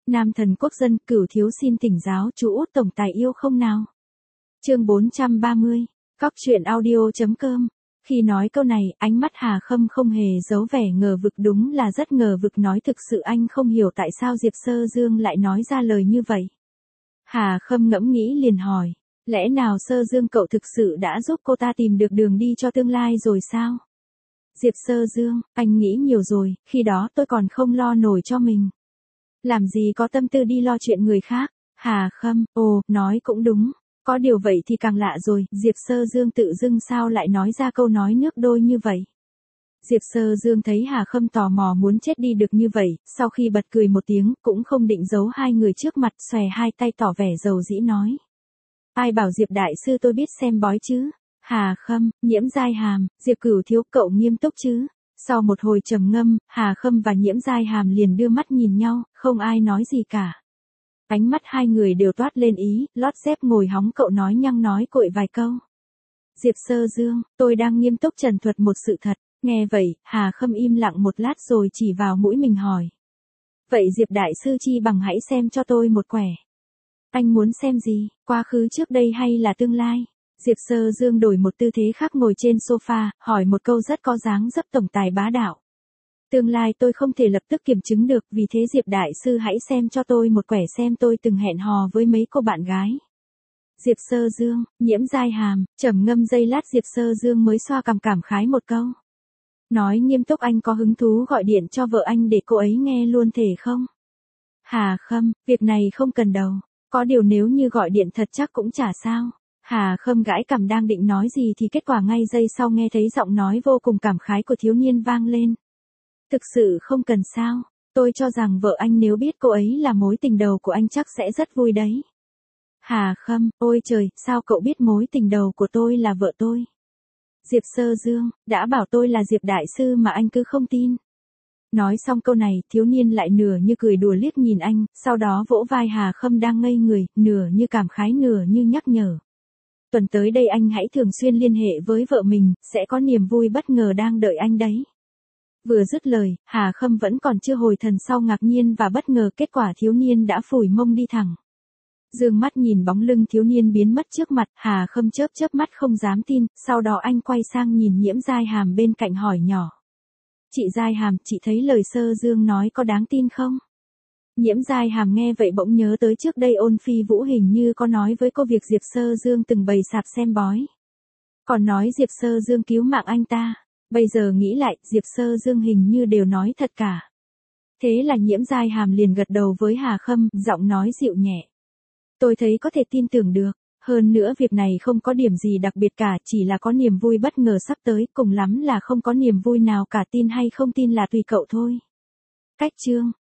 Nam thần quốc dân, Cửu thiếu xin thỉnh giáo chú Út tổng tài yêu không nào. Chương 430, Cóc truyện audio.com. Khi nói câu này, ánh mắt Hà Khâm không hề giấu vẻ ngờ vực, đúng là rất ngờ vực, nói thực sự anh không hiểu tại sao Diệp Sơ Dương lại nói ra lời như vậy. Hà Khâm ngẫm nghĩ liền hỏi, lẽ nào Sơ Dương cậu thực sự đã giúp cô ta tìm được đường đi cho tương lai rồi sao? Diệp Sơ Dương, anh nghĩ nhiều rồi, khi đó tôi còn không lo nổi cho mình. Làm gì có tâm tư đi lo chuyện người khác. Hà Khâm, nói cũng đúng. Có điều vậy thì càng lạ rồi, Diệp Sơ Dương tự dưng sao lại nói ra câu nói nước đôi như vậy. Diệp Sơ Dương thấy Hà Khâm tò mò muốn chết đi được như vậy, sau khi bật cười một tiếng, cũng không định giấu hai người trước mặt, xòe hai tay tỏ vẻ dầu dĩ nói. Ai bảo Diệp đại sư tôi biết xem bói chứ? Hà Khâm, Nhiễm Giai Hàm, Diệp Cửu thiếu, cậu nghiêm túc chứ? Sau một hồi trầm ngâm, Hà Khâm và Nhiễm Giai Hàm liền đưa mắt nhìn nhau, không ai nói gì cả. Ánh mắt hai người đều toát lên ý, lót dép ngồi hóng cậu nói nhăng nói cội vài câu. Diệp Sơ Dương, tôi đang nghiêm túc trần thuật một sự thật. Nghe vậy, Hà Khâm im lặng một lát rồi chỉ vào mũi mình hỏi. Vậy Diệp đại sư chi bằng hãy xem cho tôi một quẻ. Anh muốn xem gì, quá khứ trước đây hay là tương lai? Diệp Sơ Dương đổi một tư thế khác ngồi trên sofa, hỏi một câu rất có dáng dấp tổng tài bá đạo. Tương lai tôi không thể lập tức kiểm chứng được, vì thế Diệp đại sư hãy xem cho tôi một quẻ xem tôi từng hẹn hò với mấy cô bạn gái. Diệp Sơ Dương, Nhiễm Giai Hàm, trầm ngâm giây lát Diệp Sơ Dương mới xoa cằm cảm khái một câu. Nói nghiêm túc, anh có hứng thú gọi điện cho vợ anh để cô ấy nghe luôn thể không? Hà Khâm, việc này không cần đâu. Có điều nếu như gọi điện thật chắc cũng chả sao. Hà Khâm gãi cằm đang định nói gì thì kết quả ngay giây sau nghe thấy giọng nói vô cùng cảm khái của thiếu niên vang lên. Thực sự không cần sao, tôi cho rằng vợ anh nếu biết cô ấy là mối tình đầu của anh chắc sẽ rất vui đấy. Hà Khâm, ôi trời, sao cậu biết mối tình đầu của tôi là vợ tôi? Diệp Sơ Dương, đã bảo tôi là Diệp đại sư mà anh cứ không tin. Nói xong câu này, thiếu niên lại nửa như cười đùa liếc nhìn anh, sau đó vỗ vai Hà Khâm đang ngây người, nửa như cảm khái nửa như nhắc nhở. Tuần tới đây anh hãy thường xuyên liên hệ với vợ mình, sẽ có niềm vui bất ngờ đang đợi anh đấy. Vừa dứt lời, Hà Khâm vẫn còn chưa hồi thần sau ngạc nhiên và bất ngờ, kết quả thiếu niên đã phủi mông đi thẳng. Dương mắt nhìn bóng lưng thiếu niên biến mất trước mặt, Hà Khâm chớp chớp mắt không dám tin, sau đó anh quay sang nhìn Nhiễm Giai Hàm bên cạnh hỏi nhỏ. Chị Giai Hàm, chị thấy lời Sơ Dương nói có đáng tin không? Nhiễm Giai Hàm nghe vậy bỗng nhớ tới trước đây Ôn Phi Vũ hình như có nói với cô việc Diệp Sơ Dương từng bày sạp xem bói. Còn nói Diệp Sơ Dương cứu mạng anh ta. Bây giờ nghĩ lại, Diệp Sơ Dương hình như đều nói thật cả. Thế là Nhiễm Giai Hàm liền gật đầu với Hà Khâm, giọng nói dịu nhẹ. Tôi thấy có thể tin tưởng được. Hơn nữa việc này không có điểm gì đặc biệt cả, chỉ là có niềm vui bất ngờ sắp tới, cùng lắm là không có niềm vui nào cả, tin hay không tin là tùy cậu thôi. Cách chương